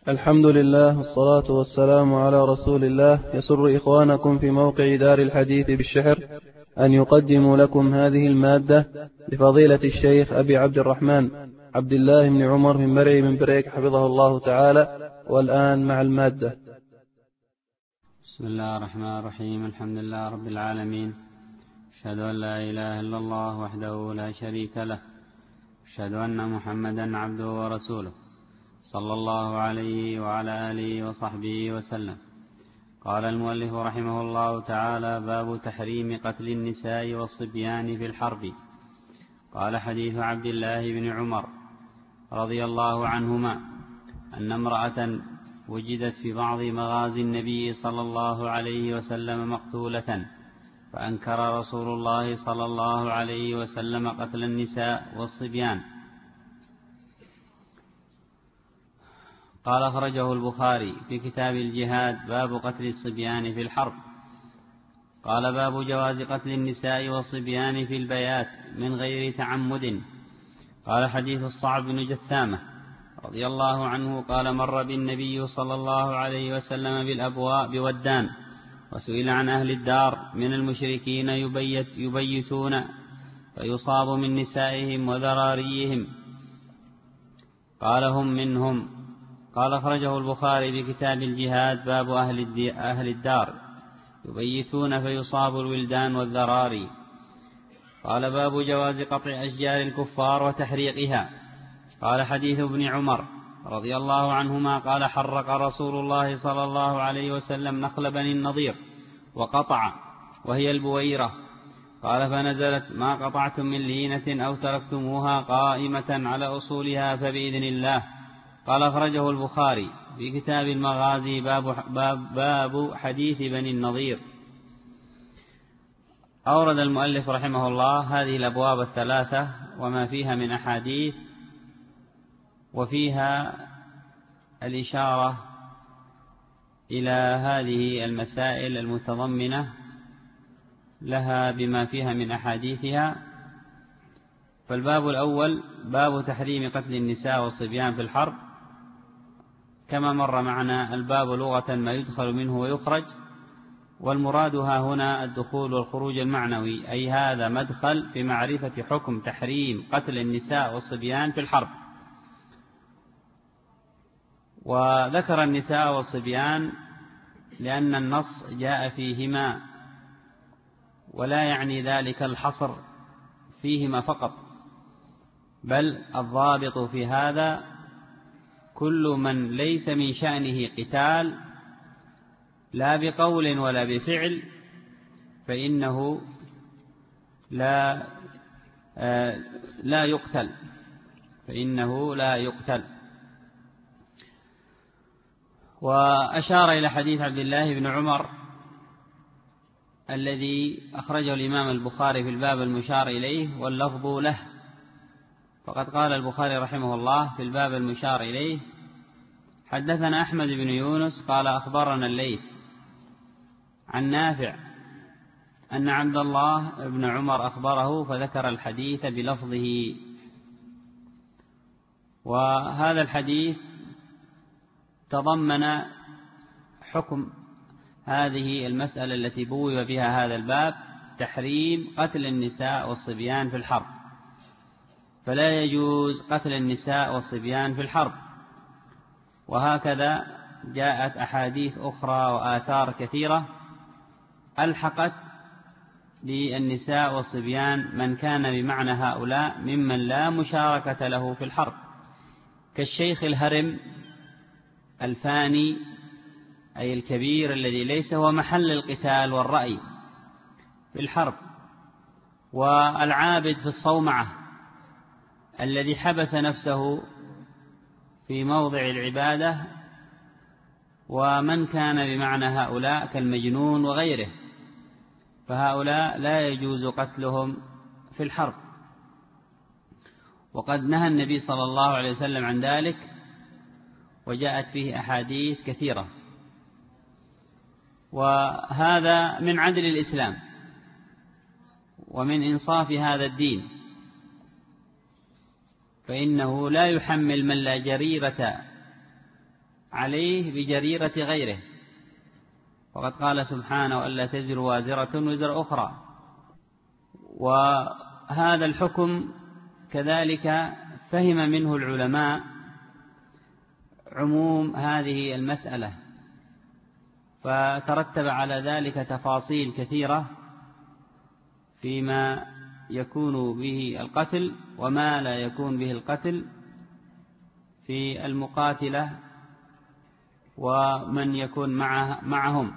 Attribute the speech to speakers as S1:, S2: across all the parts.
S1: الحمد لله والصلاة والسلام على رسول الله. يسر إخوانكم في موقع دار الحديث بالشحر أن يقدموا لكم هذه المادة لفضيلة الشيخ أبي عبد الرحمن عبد الله بن عمر من مرعي من بريك حفظه الله تعالى. والآن مع المادة.
S2: بسم الله الرحمن الرحيم. الحمد لله رب العالمين، أشهد أن لا إله إلا الله وحده لا شريك له، أشهد أن محمدا عبده ورسوله صلى الله عليه وعلى آله وصحبه وسلم. قال المؤلف رحمه الله تعالى: باب تحريم قتل النساء والصبيان في الحرب. قال: حديث عبد الله بن عمر رضي الله عنهما أن امرأة وجدت في بعض مغازي النبي صلى الله عليه وسلم مقتولة، فأنكر رسول الله صلى الله عليه وسلم قتل النساء والصبيان. قال: أخرجه البخاري في كتاب الجهاد باب قتل الصبيان في الحرب. قال: باب جواز قتل النساء والصبيان في البيات من غير تعمد. قال: حديث الصعب بن جثامة رضي الله عنه قال: مر بالنبي صلى الله عليه وسلم بالأبواء بودان، وسئل عن أهل الدار من المشركين يبيتون فيصاب من نسائهم وذراريهم، قال: هم منهم. قال: أخرجه البخاري بكتاب الجهاد باب أهل الدار يبيتون فيصاب الولدان والذراري. قال: باب جواز قطع أشجار الكفار وتحريقها. قال: حديث ابن عمر رضي الله عنهما قال: حرق رسول الله صلى الله عليه وسلم نخل بني النضير وقطع، وهي البويرة. قال: فنزلت: ما قطعتم من لينة أو تركتموها قائمة على أصولها فبإذن الله. قال: أخرجه البخاري في كتاب المغازي باب حديث بني النضير. أورد المؤلف رحمه الله هذه الأبواب الثلاثة وما فيها من أحاديث، وفيها الإشارة إلى هذه المسائل المتضمنة لها بما فيها من أحاديثها. فالباب الأول باب تحريم قتل النساء والصبيان في الحرب. كما مر معنا الباب لغة ما يدخل منه ويخرج، والمراد ها هنا الدخول والخروج المعنوي، أي هذا مدخل في معرفة حكم تحريم قتل النساء والصبيان في الحرب. وذكر النساء والصبيان لأن النص جاء فيهما، ولا يعني ذلك الحصر فيهما فقط، بل الضابط في هذا كل من ليس من شأنه قتال لا بقول ولا بفعل فإنه لا يقتل، وأشار إلى حديث عبد الله بن عمر الذي أخرجه الإمام البخاري في الباب المشار إليه واللفظ له. فقد قال البخاري رحمه الله في الباب المشار إليه: حدثنا أحمد بن يونس قال: أخبرنا الليث عن نافع أن عبد الله بن عمر أخبره، فذكر الحديث بلفظه. وهذا الحديث تضمن حكم هذه المسألة التي بوب بها هذا الباب: تحريم قتل النساء والصبيان في الحرب. فلا يجوز قتل النساء والصبيان في الحرب. وهكذا جاءت أحاديث أخرى وآثار كثيرة ألحقت للنساء والصبيان من كان بمعنى هؤلاء ممن لا مشاركة له في الحرب، كالشيخ الهرم الفاني أي الكبير الذي ليس هو محل القتال والرأي في الحرب، والعابد في الصومعة الذي حبس نفسه في موضع العبادة، ومن كان بمعنى هؤلاء كالمجنون وغيره، فهؤلاء لا يجوز قتلهم في الحرب. وقد نهى النبي صلى الله عليه وسلم عن ذلك، وجاءت فيه أحاديث كثيرة. وهذا من عدل الإسلام ومن إنصاف هذا الدين، فإنه لا يحمل من لا جريرة عليه بجريرة غيره، وقد قال سبحانه ألا تزر وازرة وزر أخرى. وهذا الحكم كذلك فهم منه العلماء عموم هذه المسألة، فترتب على ذلك تفاصيل كثيرة فيما يكون به القتل وما لا يكون به القتل في المقاتلة ومن يكون معهم.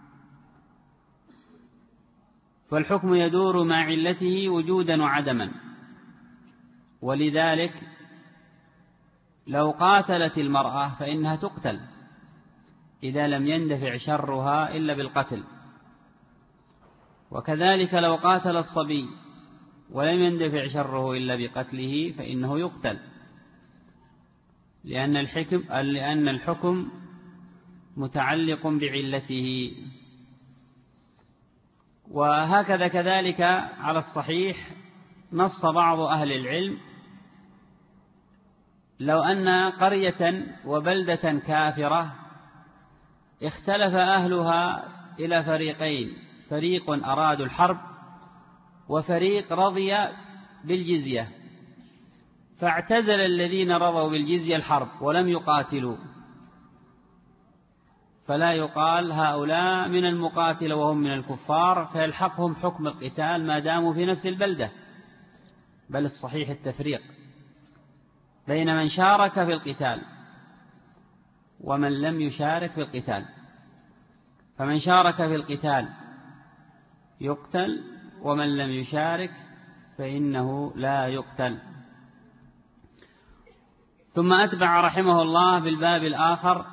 S2: فالحكم يدور مع علته وجودا وعدما، ولذلك لو قاتلت المرأة فإنها تقتل إذا لم يندفع شرها إلا بالقتل، وكذلك لو قاتل الصبي ولم يندفع شره إلا بقتله فإنه يقتل، لأن الحكم متعلق بعلته. وهكذا كذلك على الصحيح نص بعض أهل العلم لو أن قرية وبلدة كافرة اختلف أهلها إلى فريقين، فريق أرادوا الحرب وفريق رضي بالجزية، فاعتزل الذين رضوا بالجزية الحرب ولم يقاتلوا، فلا يقال هؤلاء من المقاتل وهم من الكفار فيلحقهم حكم القتال ما داموا في نفس البلدة، بل الصحيح التفريق بين من شارك في القتال ومن لم يشارك في القتال. فمن شارك في القتال يقتل، ومن لم يشارك فإنه لا يقتل. ثم أتبع رحمه الله بالباب الآخر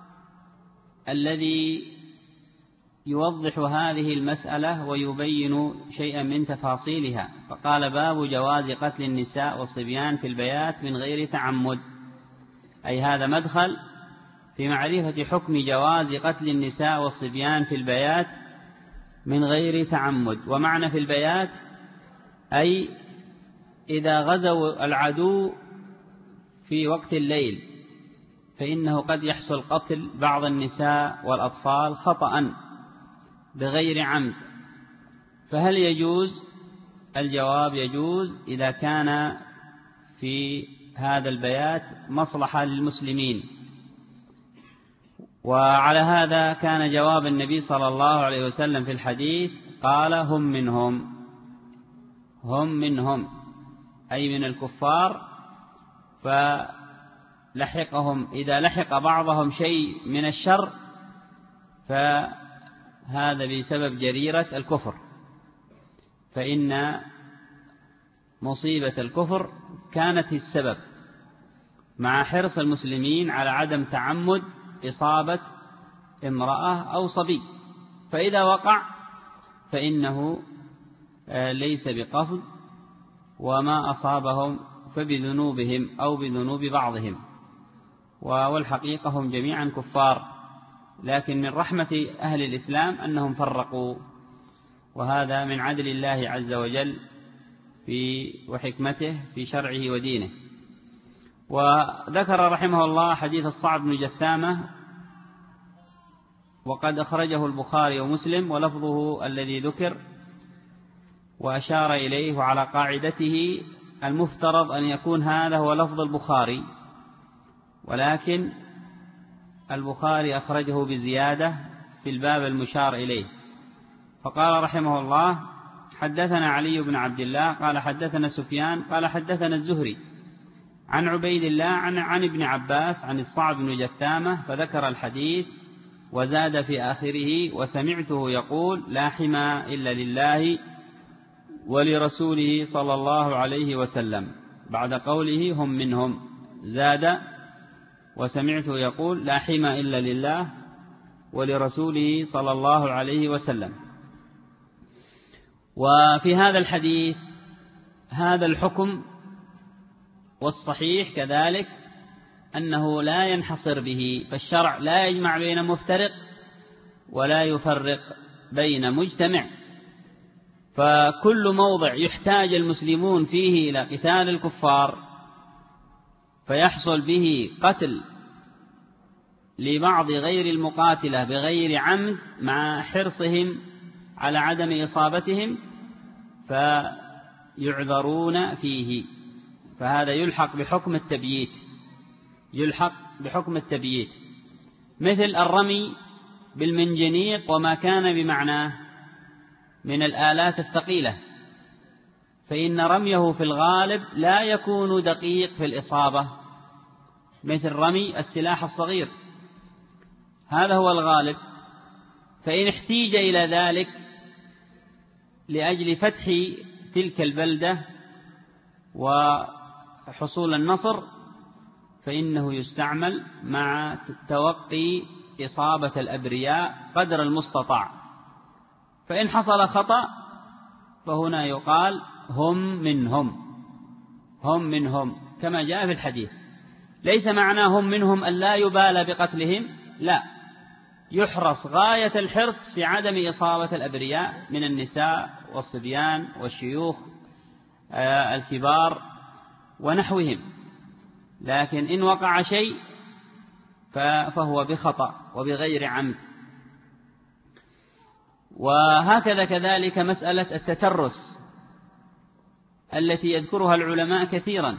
S2: الذي يوضح هذه المسألة ويبين شيئا من تفاصيلها، فقال باب جواز قتل النساء والصبيان في البيات من غير تعمد، أي هذا مدخل في معرفة حكم جواز قتل النساء والصبيان في البيات من غير تعمد. ومعنى في البيات أي إذا غزوا العدو في وقت الليل فإنه قد يحصل قتل بعض النساء والأطفال خطأ بغير عمد، فهل يجوز؟ الجواب يجوز إذا كان في هذا البيات مصلحة للمسلمين. وعلى هذا كان جواب النبي صلى الله عليه وسلم في الحديث قال هم منهم أي من الكفار، فلحقهم إذا لحق بعضهم شيء من الشر فهذا بسبب جريرة الكفر، فإن مصيبة الكفر كانت السبب مع حرص المسلمين على عدم تعمد إصابة امرأة أو صبي، فإذا وقع فإنه ليس بقصد، وما أصابهم فبذنوبهم أو بذنوب بعضهم، والحقيقة هم جميعا كفار، لكن من رحمة أهل الإسلام أنهم فرقوا، وهذا من عدل الله عز وجل وحكمته في شرعه ودينه. وذكر رحمه الله حديث الصعب بن جثامة، وقد أخرجه البخاري ومسلم، ولفظه الذي ذكر، وأشار إليه على قاعدته المفترض أن يكون هذا هو لفظ البخاري، ولكن البخاري أخرجه بزيادة في الباب المشار إليه. فقال رحمه الله حدثنا علي بن عبد الله قال حدثنا سفيان قال حدثنا الزهري عن عبيد الله عن ابن عباس عن الصعب بن جثامة، فذكر الحديث وزاد في آخره وسمعته يقول لا حمى إلا لله ولرسوله صلى الله عليه وسلم، بعد قوله هم منهم زاد وسمعته يقول لا حمى إلا لله ولرسوله صلى الله عليه وسلم. وفي هذا الحديث هذا الحكم، والصحيح كذلك أنه لا ينحصر به، فالشرع لا يجمع بين مفترق ولا يفرق بين مجتمع، فكل موضع يحتاج المسلمون فيه إلى قتال الكفار فيحصل به قتل لبعض غير المقاتلة بغير عمد مع حرصهم على عدم إصابتهم فيعذرون فيه، فهذا يلحق بحكم التبييت، يلحق بحكم التبييت، مثل الرمي بالمنجنيق وما كان بمعناه من الآلات الثقيلة، فإن رميه في الغالب لا يكون دقيق في الإصابة، مثل رمي السلاح الصغير، هذا هو الغالب. فإن احتيج إلى ذلك لأجل فتح تلك البلدة وحصول النصر فإنه يستعمل مع توقي إصابة الأبرياء قدر المستطاع. فإن حصل خطأ فهنا يقال هم منهم، هم منهم كما جاء في الحديث، ليس معناه هم منهم أن لا يبالى بقتلهم، لا، يحرص غاية الحرص في عدم إصابة الأبرياء من النساء والصبيان والشيوخ الكبار ونحوهم، لكن إن وقع شيء فهو بخطأ وبغير عمد. وهكذا كذلك مسألة التترس التي يذكرها العلماء كثيرا،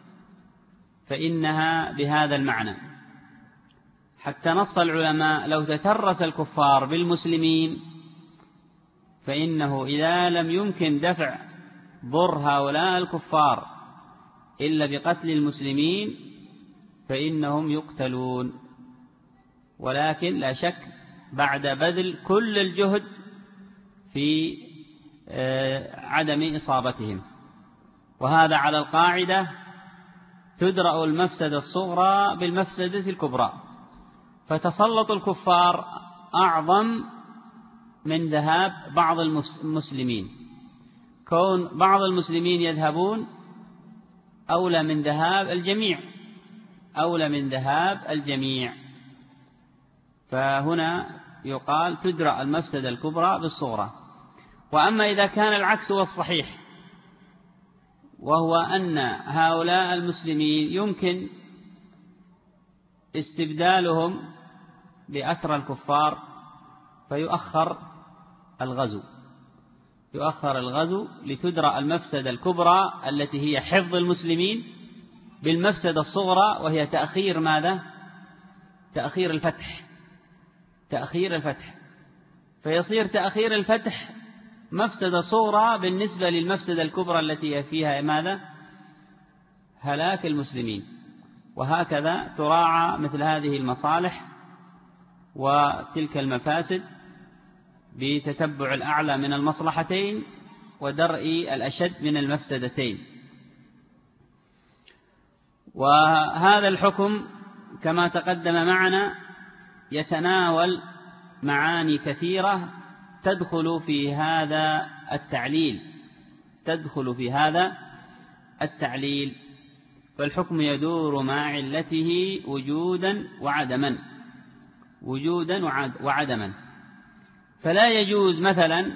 S2: فإنها بهذا المعنى، حتى نص العلماء لو تترس الكفار بالمسلمين فإنه إذا لم يمكن دفع ضر هؤلاء الكفار إلا بقتل المسلمين فإنهم يقتلون، ولكن لا شك بعد بذل كل الجهد في عدم إصابتهم. وهذا على القاعدة تدرأ المفسدة الصغرى بالمفسدة الكبرى، فتسلط الكفار أعظم من ذهاب بعض المسلمين، كون بعض المسلمين يذهبون أولى من ذهاب الجميع، أولى من ذهاب الجميع. فهنا يقال تدرأ المفسدة الكبرى بالصغرى. وأما إذا كان العكس هو الصحيح، وهو أن هؤلاء المسلمين يمكن استبدالهم بأسرى الكفار فيؤخر الغزو، يؤخر الغزو لتدرأ المفسدة الكبرى التي هي حفظ المسلمين بالمفسدة الصغرى وهي تأخير ماذا؟ تأخير الفتح، تأخير الفتح، فيصير تأخير الفتح مفسدة صغرى بالنسبة للمفسدة الكبرى التي فيها ماذا؟ هلاك المسلمين. وهكذا تراعى مثل هذه المصالح وتلك المفاسد بتتبع الأعلى من المصلحتين ودرء الأشد من المفسدتين. وهذا الحكم كما تقدم معنا يتناول معاني كثيرة تدخل في هذا التعليل، تدخل في هذا التعليل، فالحكم يدور مع علته وجودا وعدما، وجودا وعدما. فلا يجوز مثلا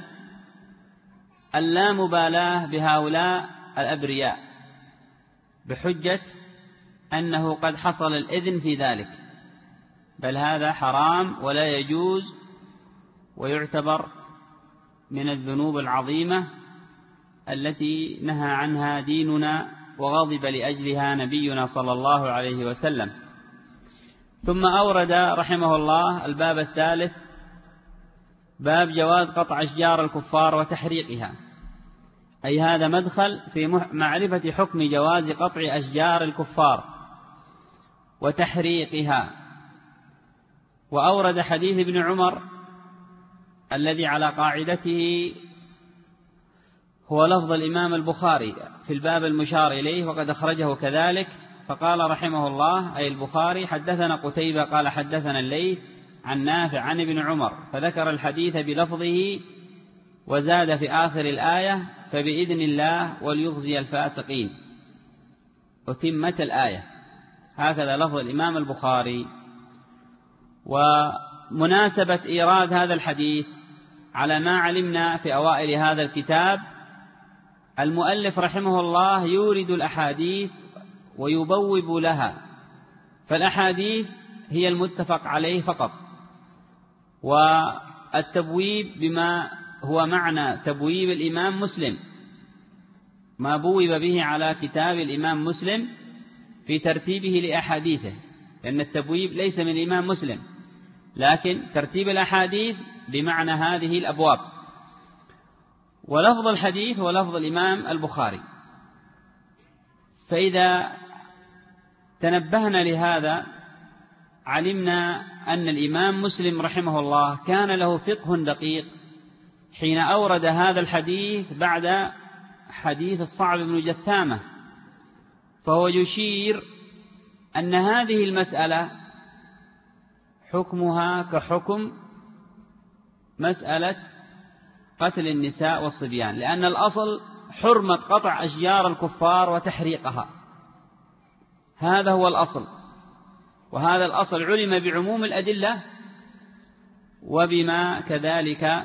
S2: اللامبالاة بهؤلاء الأبرياء بحجة أنه قد حصل الإذن في ذلك، بل هذا حرام ولا يجوز، ويعتبر من الذنوب العظيمة التي نهى عنها ديننا وغضب لأجلها نبينا صلى الله عليه وسلم. ثم أورد رحمه الله الباب الثالث، باب جواز قطع أشجار الكفار وتحريقها، أي هذا مدخل في معرفة حكم جواز قطع أشجار الكفار وتحريقها. وأورد حديث ابن عمر الذي على قاعدته هو لفظ الإمام البخاري في الباب المشار إليه، وقد أخرجه كذلك. فقال رحمه الله أي البخاري: حدثنا قتيبة قال حدثنا الليث عن نافع عن ابن عمر، فذكر الحديث بلفظه وزاد في آخر الآية: فبإذن الله وليخزي الفاسقين، وتمة الآية. هكذا لفظ الإمام البخاري. ومناسبة إيراد هذا الحديث على ما علمنا في أوائل هذا الكتاب، المؤلف رحمه الله يورد الأحاديث ويبوب لها، فالأحاديث هي المتفق عليه فقط، والتبويب بما هو معنى تبويب الإمام مسلم، ما بوب به على كتاب الإمام مسلم في ترتيبه لأحاديثه، لأن التبويب ليس من الإمام مسلم، لكن ترتيب الأحاديث بمعنى هذه الأبواب. ولفظ الحديث هو لفظ الإمام البخاري. فإذا تنبهنا لهذا علمنا أن الإمام مسلم رحمه الله كان له فقه دقيق حين أورد هذا الحديث بعد حديث الصعب بن جثامة، فهو يشير أن هذه المسألة حكمها كحكم مسألة قتل النساء والصبيان، لأن الأصل حرمة قطع أشجار الكفار وتحريقها، هذا هو الأصل، وهذا الأصل علم بعموم الأدلة وبما كذلك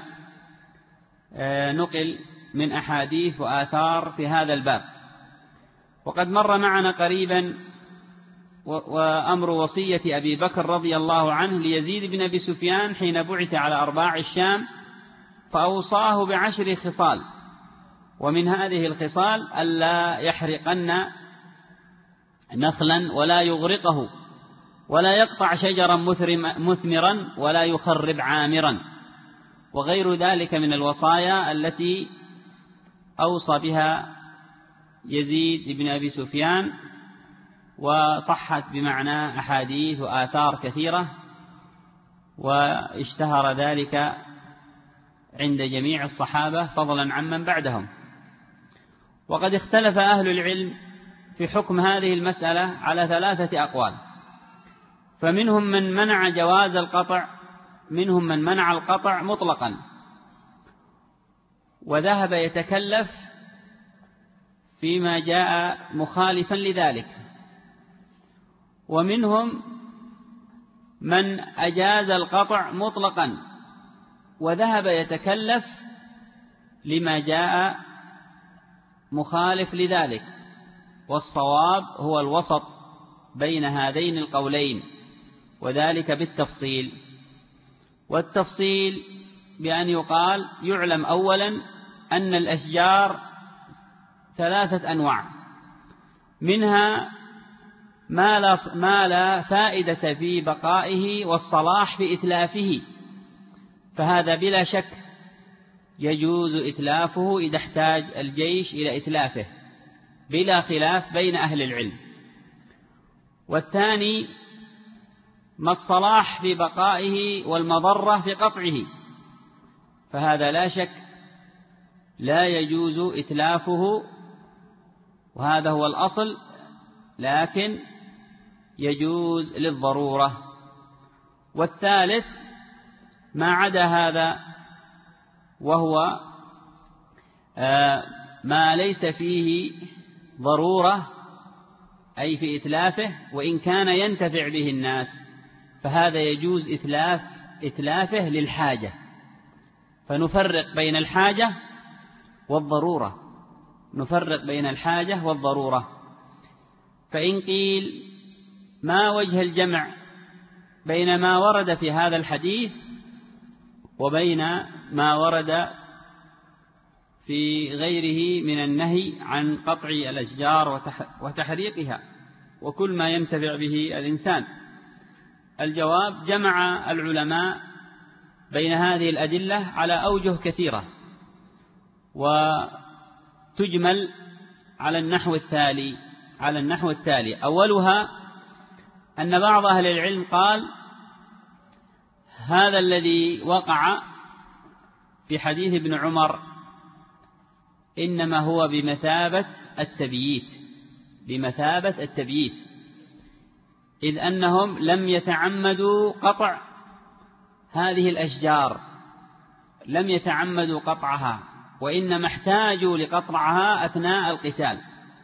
S2: نقل من أحاديث وآثار في هذا الباب. وقد مر معنا قريبا وأمر وصية أبي بكر رضي الله عنه ليزيد بن أبي سفيان حين بعث على أرباع الشام، فأوصاه ب10 خصال، ومن هذه الخصال ألا يحرقن نخلا ولا يغرقه ولا يقطع شجرا مثمرا ولا يخرب عامرا، وغير ذلك من الوصايا التي أوصى بها يزيد بن أبي سفيان، وصحت بمعنى أحاديث وآثار كثيرة، واشتهر ذلك عند جميع الصحابة فضلا عمن بعدهم. وقد اختلف أهل العلم في حكم هذه المسألة على 3 أقوال، فمنهم من منع جواز القطع، منهم من منع القطع مطلقا وذهب يتكلف فيما جاء مخالفا لذلك، ومنهم من أجاز القطع مطلقا وذهب يتكلف لما جاء مخالف لذلك، والصواب هو الوسط بين هذين القولين، وذلك بالتفصيل. والتفصيل بأن يقال يعلم أولا أن الأشجار 3 أنواع، منها ما لا فائدة في بقائه والصلاح في إتلافه، فهذا بلا شك يجوز إتلافه إذا احتاج الجيش إلى إتلافه بلا خلاف بين أهل العلم. والثاني ما الصلاح في بقائه والمضرة في قطعه، فهذا لا شك لا يجوز إتلافه، وهذا هو الأصل، لكن يجوز للضرورة. والثالث ما عدا هذا، وهو ما ليس فيه ضرورة أي في إتلافه وإن كان ينتفع به الناس، فهذا يجوز إتلافه للحاجة، فنفرق بين الحاجة والضرورة، نفرق بين الحاجة والضرورة. فإن قيل ما وجه الجمع بين ما ورد في هذا الحديث وبين ما ورد في غيره من النهي عن قطع الأشجار وتحريقها وكل ما ينتفع به الإنسان؟ الجواب: جمع العلماء بين هذه الأدلة على أوجه كثيرة، وتجمل على النحو التالي. أولها أن بعض أهل العلم قال هذا الذي وقع في حديث ابن عمر إنما هو بمثابة التبييت، إذ أنهم لم يتعمدوا قطع هذه الأشجار، لم يتعمدوا قطعها، وإنما احتاجوا لقطعها أثناء القتال،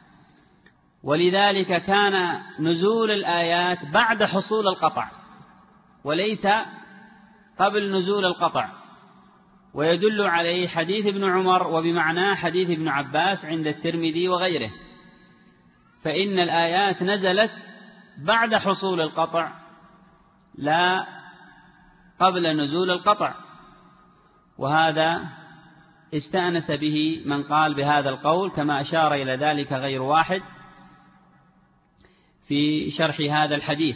S2: ولذلك كان نزول الآيات بعد حصول القطع وليس قبل نزول القطع، ويدل عليه حديث ابن عمر وبمعناه حديث ابن عباس عند الترمذي وغيره، فإن الآيات نزلت بعد حصول القطع لا قبل نزول القطع، وهذا استأنس به من قال بهذا القول، كما أشار إلى ذلك غير واحد في شرح هذا الحديث.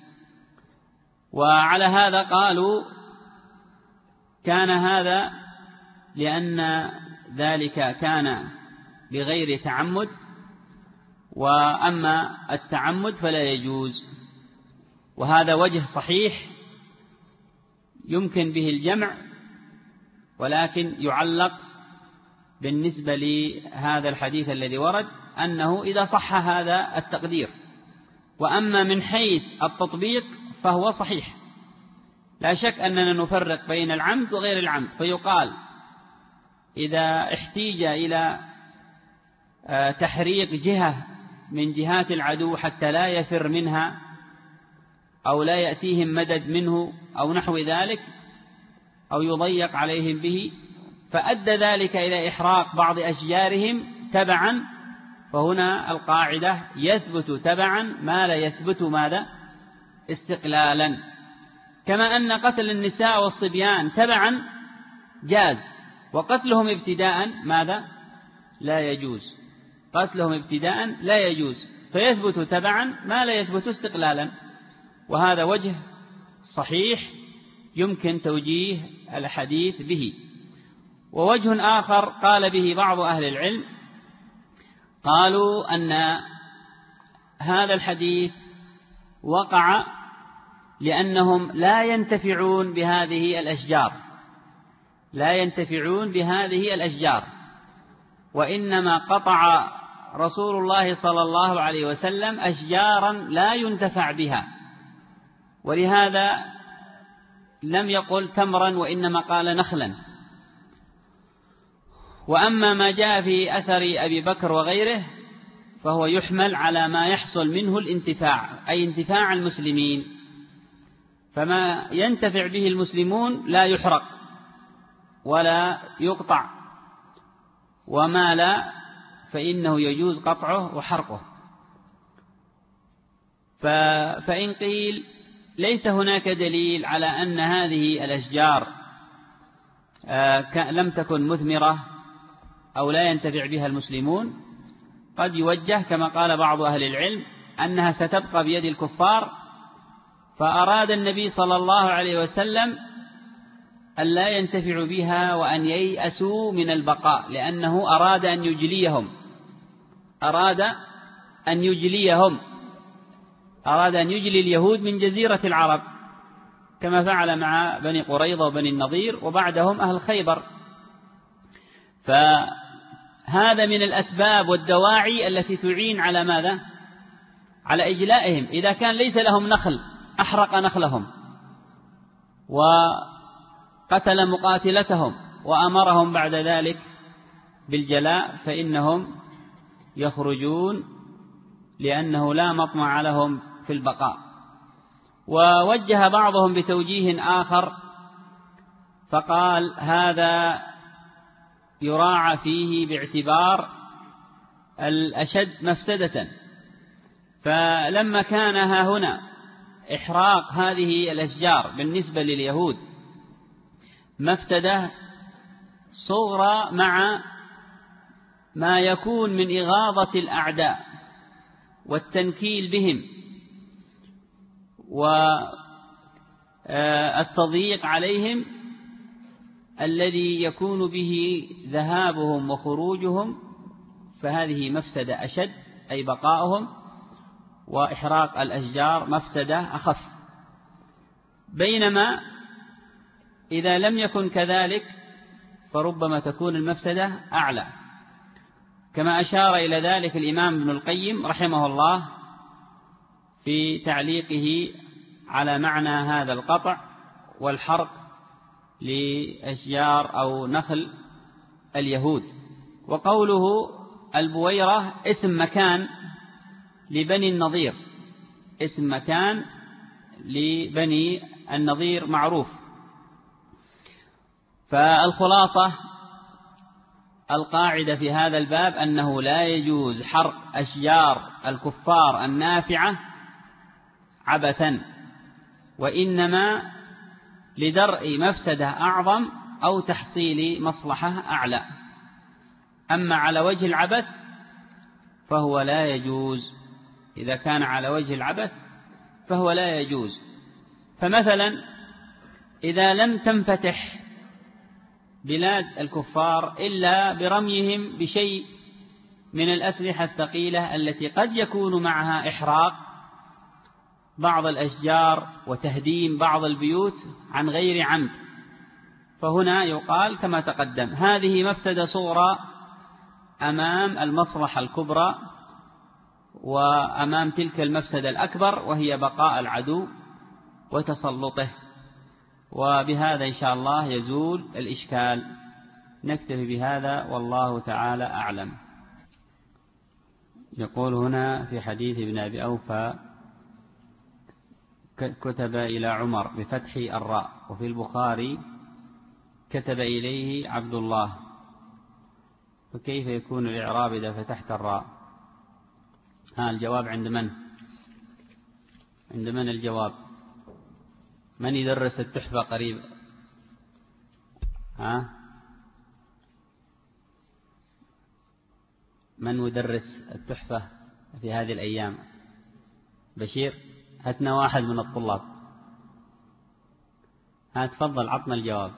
S2: وعلى هذا قالوا كان هذا لأن ذلك كان بغير تعمد، وأما التعمد فلا يجوز. وهذا وجه صحيح يمكن به الجمع، ولكن يعلق بالنسبة لهذا الحديث الذي ورد أنه إذا صح هذا التقدير. وأما من حيث التطبيق فهو صحيح، لا شك أننا نفرق بين العمد وغير العمد، فيقال إذا احتيج إلى تحريق جهة من جهات العدو حتى لا يفر منها أو لا يأتيهم مدد منه أو نحو ذلك، أو يضيق عليهم به، فأدى ذلك إلى إحراق بعض أشجارهم تبعا، فهنا القاعدة يثبت تبعا ما لا يثبت ماذا؟ استقلالا. كما أن قتل النساء والصبيان تبعا جاز، وقتلهم ابتداء ماذا؟ لا يجوز. قتلهم ابتداء لا يجوز، فيثبت تبعا ما لا يثبت استقلالا. وهذا وجه صحيح يمكن توجيه الحديث به. ووجه آخر قال به بعض أهل العلم، قالوا أن هذا الحديث وقع لأنهم لا ينتفعون بهذه الأشجار، لا ينتفعون بهذه الأشجار، وإنما قطع رسول الله صلى الله عليه وسلم أشجارا لا ينتفع بها، ولهذا لم يقل تمرا وإنما قال نخلا. وأما ما جاء في أثر أبي بكر وغيره فهو يحمل على ما يحصل منه الانتفاع، أي انتفاع المسلمين، فما ينتفع به المسلمون لا يحرق ولا يقطع، وما لا فإنه يجوز قطعه وحرقه. فإن قيل ليس هناك دليل على أن هذه الأشجار لم تكن مثمرة أو لا ينتفع بها المسلمون، قد يوجه كما قال بعض أهل العلم أنها ستبقى بيد الكفار، فأراد النبي صلى الله عليه وسلم أن لا ينتفع بها وأن ييأسوا من البقاء، لأنه أراد أن يجليهم، أراد أن يجلي اليهود من جزيرة العرب، كما فعل مع بني قريظة وبني النضير وبعدهم أهل خيبر. فهذا من الأسباب والدواعي التي تعين على ماذا؟ على إجلائهم. إذا كان ليس لهم نخل أحرق نخلهم وقتل مقاتلتهم وأمرهم بعد ذلك بالجلاء، فإنهم يخرجون لأنه لا مطمع لهم في البقاء. ووجه بعضهم بتوجيه آخر فقال هذا يراعى فيه باعتبار الأشد مفسدة، فلما كان هنا إحراق هذه الأشجار بالنسبة لليهود مفسدة صغرى مع ما يكون من إغاظة الأعداء والتنكيل بهم والتضييق عليهم الذي يكون به ذهابهم وخروجهم، فهذه مفسدة أشد، أي بقاؤهم، وإحراق الأشجار مفسدة أخف. بينما إذا لم يكن كذلك فربما تكون المفسدة أعلى، كما أشار إلى ذلك الإمام ابن القيم رحمه الله في تعليقه على معنى هذا القطع والحرق لأشجار أو نخل اليهود. وقوله البويرة اسم مكان لبني النضير، اسم مكان لبني النضير معروف. فالخلاصة القاعدة في هذا الباب أنه لا يجوز حرق أشجار الكفار النافعة عبثا، وإنما لدرء مفسدة أعظم أو تحصيل مصلحة أعلى. أما على وجه العبث فهو لا يجوز. إذا كان على وجه العبث فهو لا يجوز. فمثلا إذا لم تنفتح بلاد الكفار إلا برميهم بشيء من الأسلحة الثقيلة التي قد يكون معها إحراق بعض الأشجار وتهديم بعض البيوت عن غير عمد، فهنا يقال كما تقدم هذه مفسدة صغرى أمام المصلحة الكبرى وأمام تلك المفسدة الأكبر وهي بقاء العدو وتسلطه. وبهذا إن شاء الله يزول الإشكال. نكتفي بهذا والله تعالى أعلم. يقول هنا في حديث ابن أبي أوفى كتب إلى عمر بفتح الراء، وفي البخاري كتب إليه عبد الله، فكيف يكون الإعراب إذا فتحت الراء؟ الجواب عند من؟ عند من الجواب؟ من يدرس التحفة قريب؟ من يدرس التحفة في هذه الأيام؟ بشير، هاتنا واحد من الطلاب. تفضل عطنا الجواب.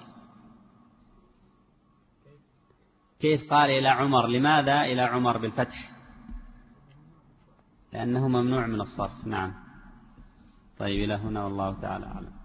S2: كيف قال إلى عمر؟ لماذا إلى عمر بالفتح؟ لأنه ممنوع من الصرف. نعم. طيب إلى هنا والله تعالى أعلم.